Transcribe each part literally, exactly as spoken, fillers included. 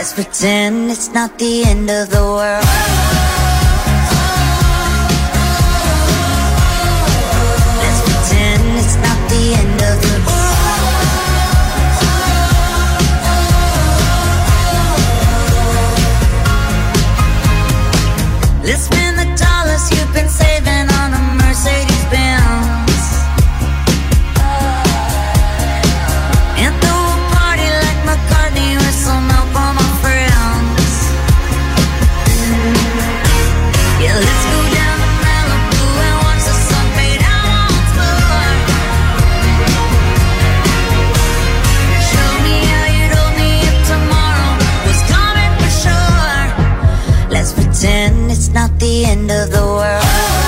Let's pretend it's not the end of the world. Let's pretend it's not the end of the world. Let's spend the dollars you've been saving on a Mercedes Benz. And throw a party like McCartney with some help from my friends. Yeah, let's go down to Malibu and watch the sun fade out on tour. Show me how you'd hold me if tomorrow was coming for sure. Let's pretend it's not the end of the world.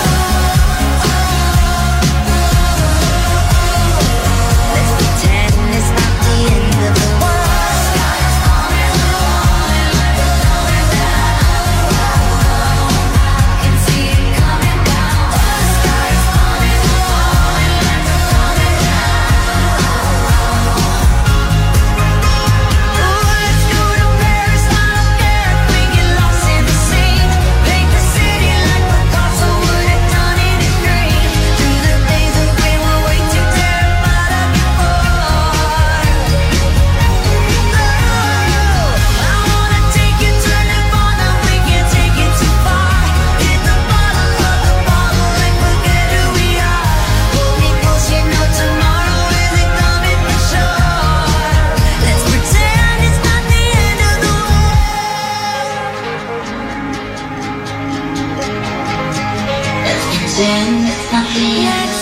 Pretend it's not the end. Let's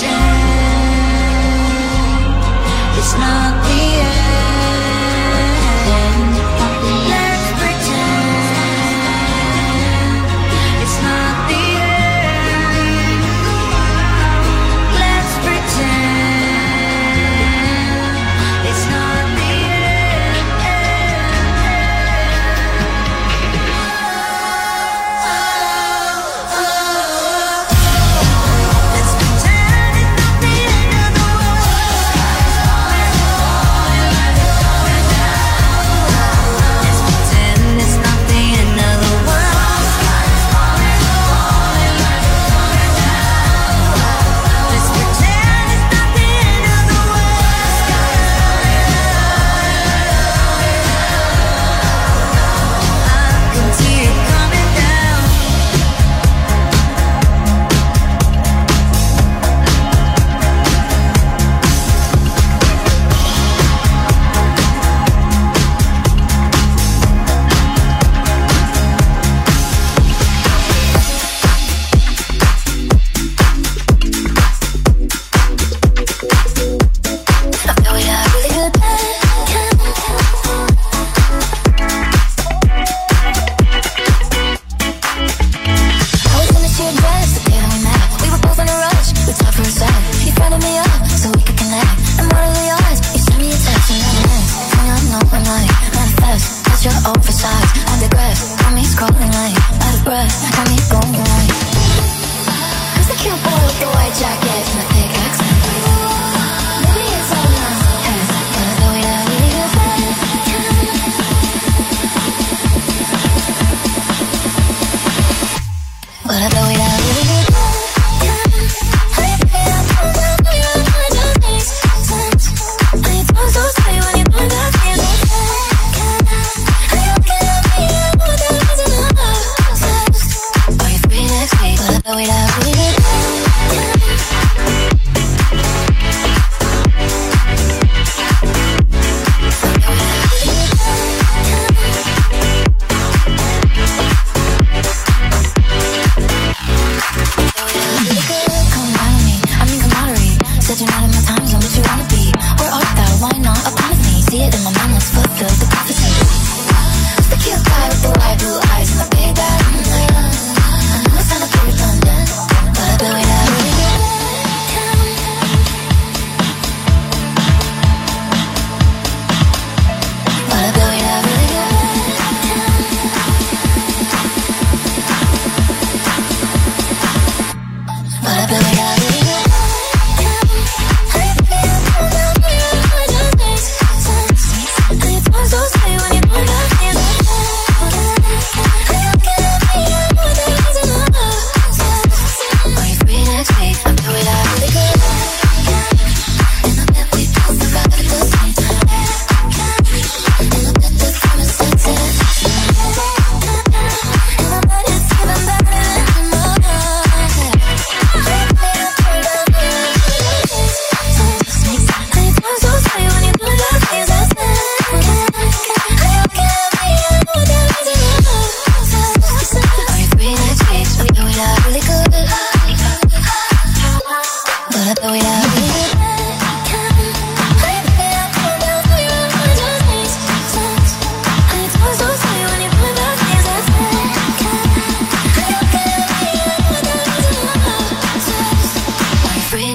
pretend it's not the end. Let's pretend it's not the end. Let's pretend it's not the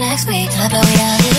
next week. La probabilidad de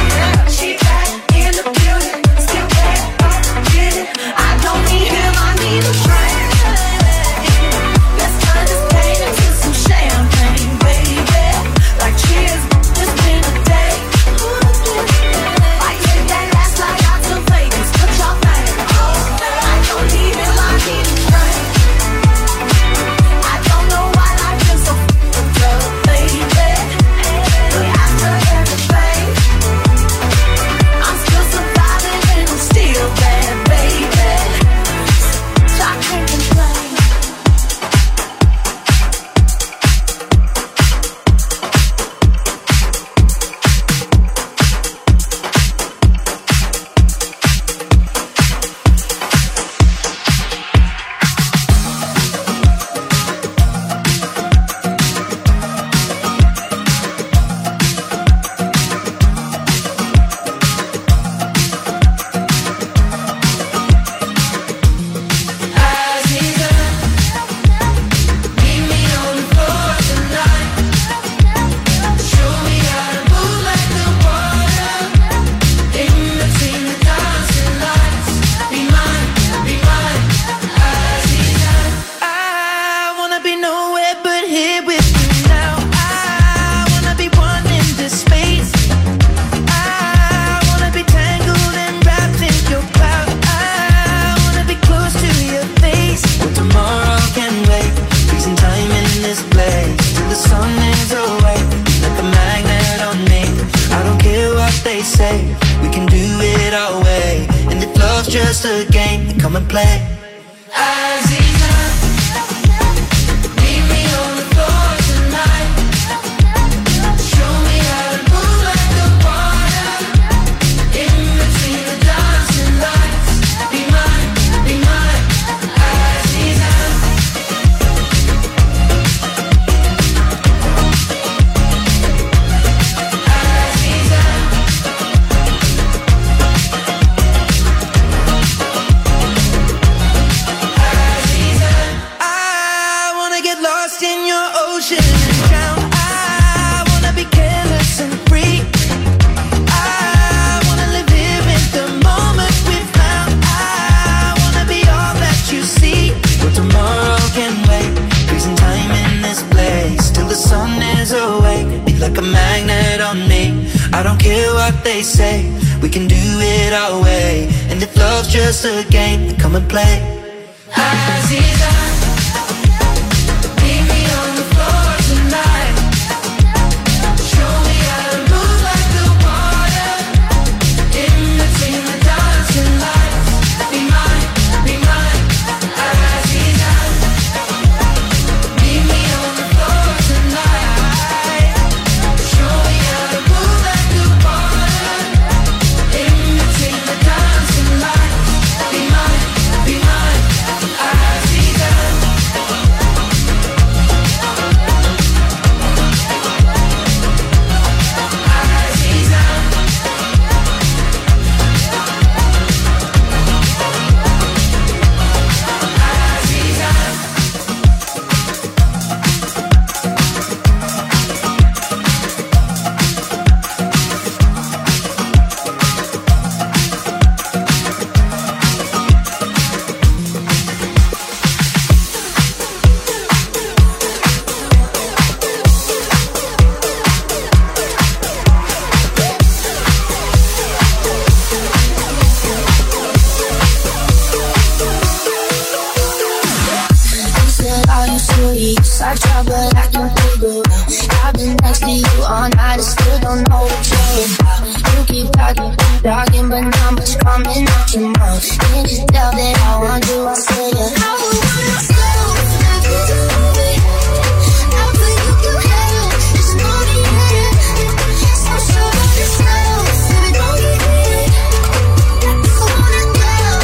I don't need him, I need just a game, then come and play. Aziza, meet me on the floor tonight. Show me how to move like the water in between the dancing lights. Be mine, be mine, Aziza. Aziza. I wanna get lost in your ocean and drown. I wanna be careless and free. I wanna live here in the moment we found. I wanna be all that you see. But tomorrow can wait. Freezing time in this place till the sun is awake. Be like a magnet on me. I don't care what they say. We can do it our way. And if love's just a game, then come and play. Aziza, meet me on the floor tonight. Show me how to move like the water in between the dancing lights. Be mine, be mine, Aziza. Meet me on the floor tonight. Show me how to move like the water in between the dancing lights. Be mine, be mine, Aziza. Aziza. Aziza. You said all you sweets, I try but I can't figure out. I've been next to you all night, I still don't know what you're about. You keep talking, keep talking, but not much coming out your mouth. Can't you tell that I want you? I say it. I would want myself, I feel it. I feel you can have it, it's not the end. So sure of yourself, baby, don't get it. I want it now.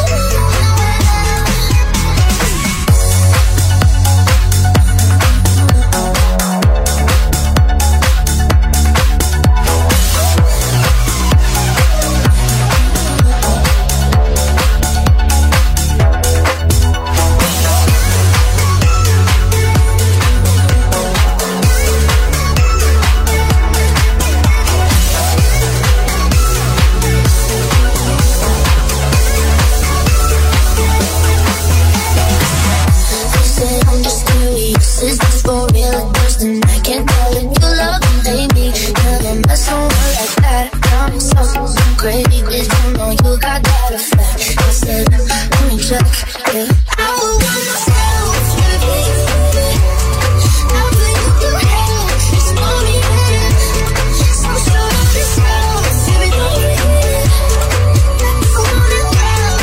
You say I'm just curious, is this for real or just tonight? Can't tell if you love me, baby. Never mess around like that. Got me so, so crazy, did you know you got that effect? I said, let me check, yeah. I would want myself, baby. I feel you can have it, it's not the end. So sure of yourself, baby, don't get it. I want it now.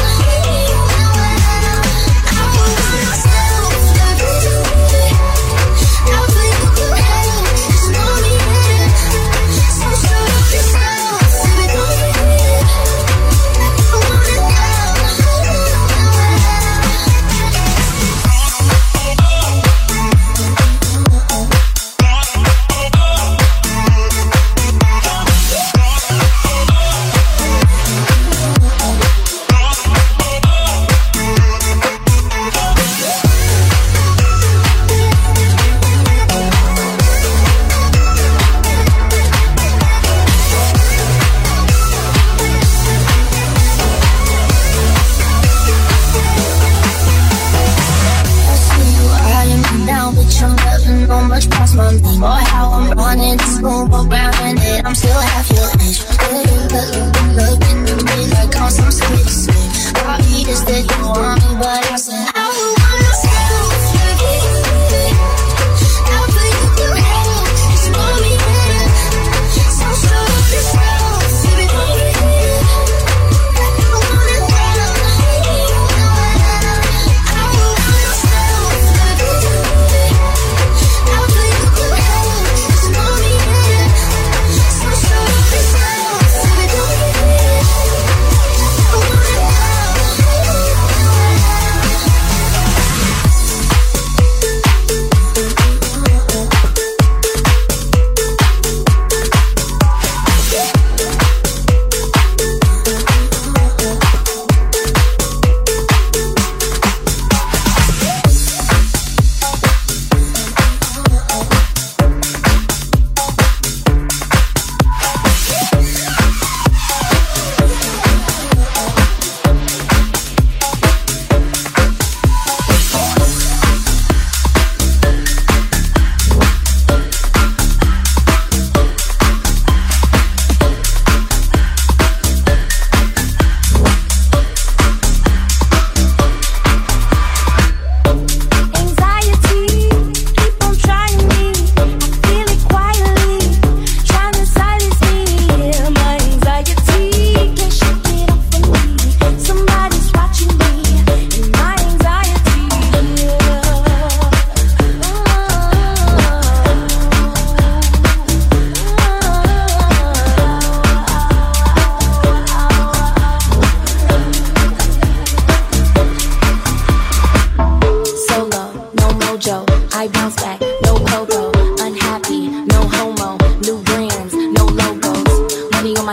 I would want myself, baby. I feel you can have it, it's not the end. So sure of yourself, baby, don't get it. I want it now.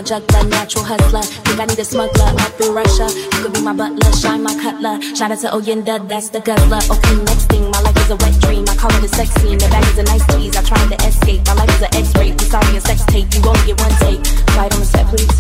juggler, natural hustler. Think I need a smuggler up in Russia. You could be my butler, shine my cutler. Shout out to Oyenda, that's the guzzler. Okay, next thing, my life is a wet dream. I call it a sex scene. The bag is a nice tease. I tried to escape. My life is an X-ray. You sorry, a sex tape. You only get one take. Flight on the set, please.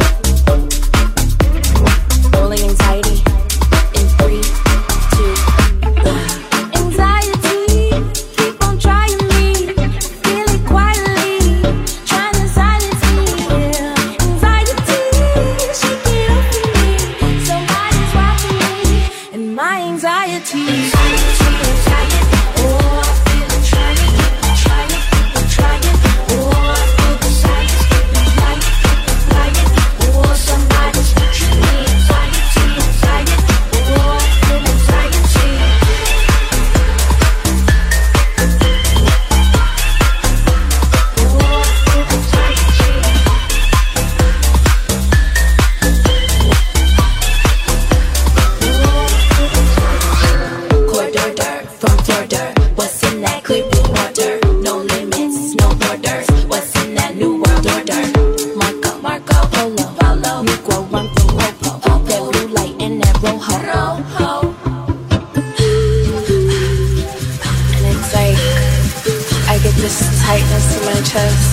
Rolling anxiety in three, two, one. Anxiety, keep on trying me. Feel it quietly, trying to silence me. Anxiety, shake it off of me. Somebody's watching me, and my anxiety. Anxiety, anxiety. Oh, I feel it trying, trying, trying. Oh, I feel the silence, lying, lying. Oh, somebody's watching me. Anxiety, anxiety. Oh, I feel anxiety. Corridor from Florida. What's in that clear blue water? No limits, no borders. What's in that new world order? Marco, Marco, Polo, Polo. Negro run from Popo. Pop that blue light in that Rojo. Rojo. And it's like I get this tightness in my chest,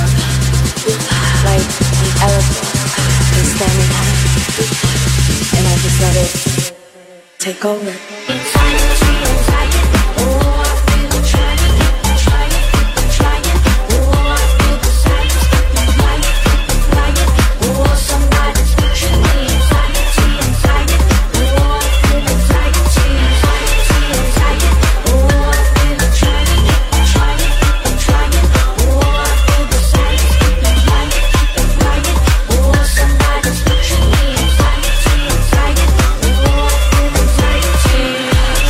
like an elephant is standing on it, and I just let it take over. Anxiety, anxiety. Oh, I feel it trying, trying, trying. Oh, I feel the silence, lying, lying. Oh, somebody's watching me. Anxiety, anxiety. Oh, I feel anxiety, anxiety, anxiety. Oh, I feel it trying, trying, trying. Oh, I feel the silence, lying, lying. Oh, somebody's watching me. Anxiety, anxiety. Oh, I feel anxiety.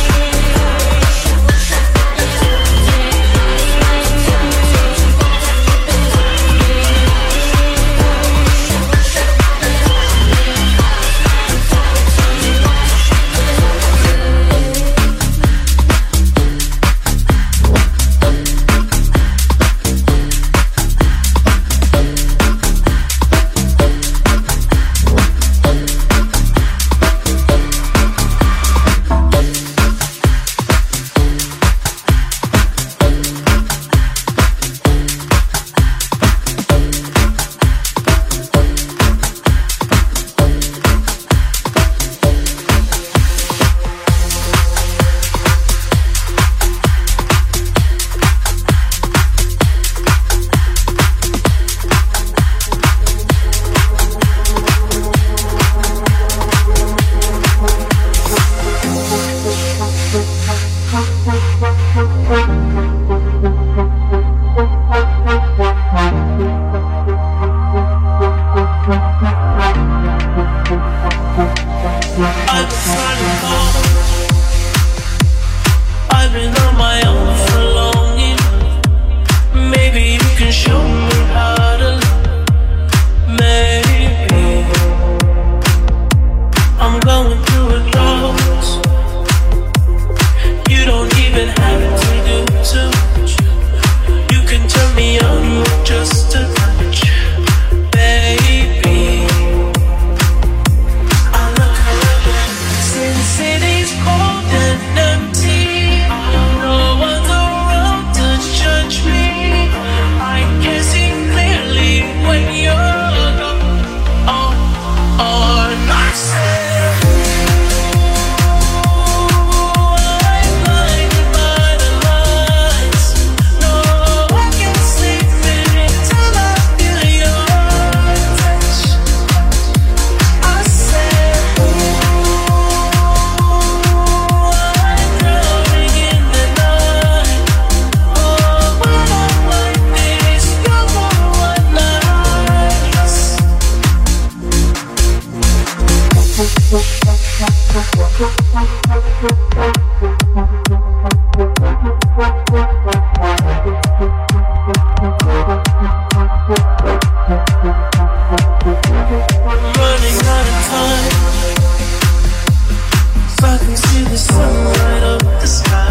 I've been running home. I've been on my own for longing. Maybe you can show me how to. Maybe I'm going through a drought. You don't even have to do too much. You can turn me on with just a touch, baby. I look around, since it is cold and empty, no one's around to judge me. I can see clearly when you're gone. Oh, oh, and I said, I'm blinded by the lights. No, I can't sleep until I feel your touch. I said, I'm drowning in the night. Oh, when I'm like this, you're more one nice. Running out of time, so I can see the sun light up the sky.